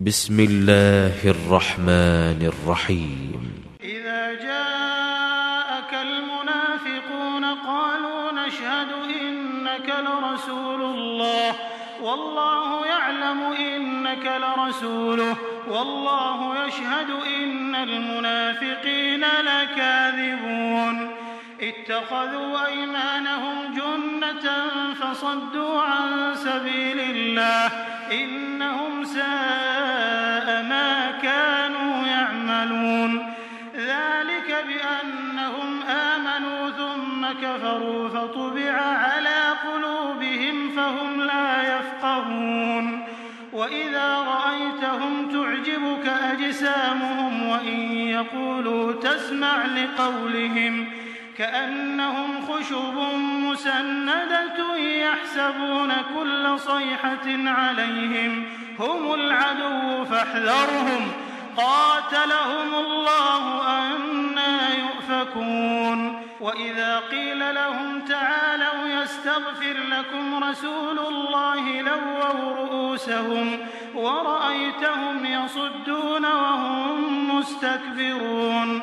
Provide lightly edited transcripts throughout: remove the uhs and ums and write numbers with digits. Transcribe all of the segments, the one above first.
بسم الله الرحمن الرحيم. إذا جاءك المنافقون قالوا نشهد إنك لرسول الله والله يعلم إنك لرسوله والله يشهد إن المنافقين لكاذبون اتخذوا أيمانهم جنة فصدوا عن سبيل الله إنهم ساء ما كانوا يعملون ذلك بأنهم آمنوا ثم كفروا فطبع على قلوبهم فهم لا يفقهون وإذا رأيتهم تعجبك أجسامهم وإن يقولوا تسمع لقولهم كأنهم خشب مسندة يحسبون كل صيحة عليهم هم العدو فاحذرهم قاتلهم الله أنى يؤفكون وإذا قيل لهم تعالوا يستغفر لكم رسول الله لووا رؤوسهم ورأيتهم يصدون وهم مستكبرون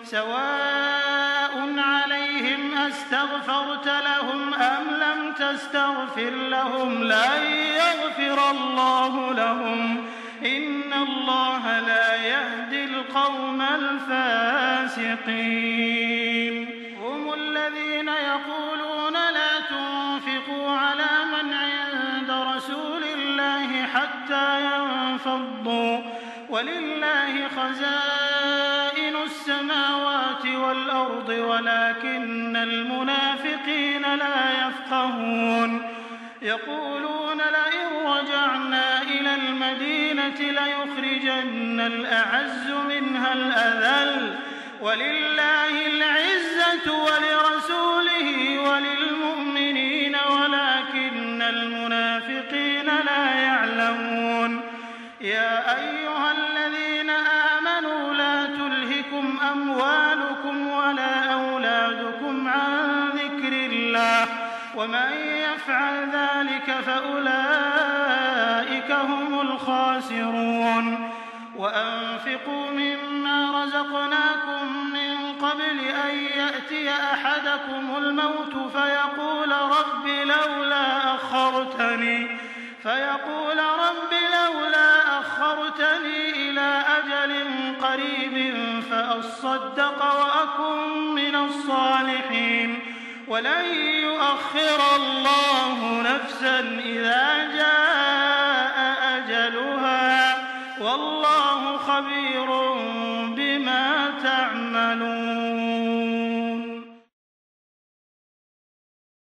سواء عليهم أستغفرت لهم أم لم تستغفر لهم لن يغفر الله لهم إن الله لا يهدي القوم الفاسقين هم الذين يقولون لا تنفقوا على من عند رسول الله حتى ينفضوا ولله خزائن السماوات والأرض ولكن المنافقين لا يفقهون يقولون لئن رجعنا إلى المدينة ليخرجن الأعز منها الأذل ولله العزة ولرسوله وللمؤمنين ولكن المنافقين لا يعلمون يا أيها الذين آمنوا لا تلهكم أموالكم ولا أولادكم عن ذكر الله ومن يفعل ذلك فأولئك هم الخاسرون وأنفقوا مما رزقناكم من قبل أن يأتي أحدكم الموت فيقول رب لولا أخرتني إلى أجل قريب فأصدق وأكن من الصالحين ولن يؤخر الله نفسا إذا جاء أجلها والله خبير بما تعملون.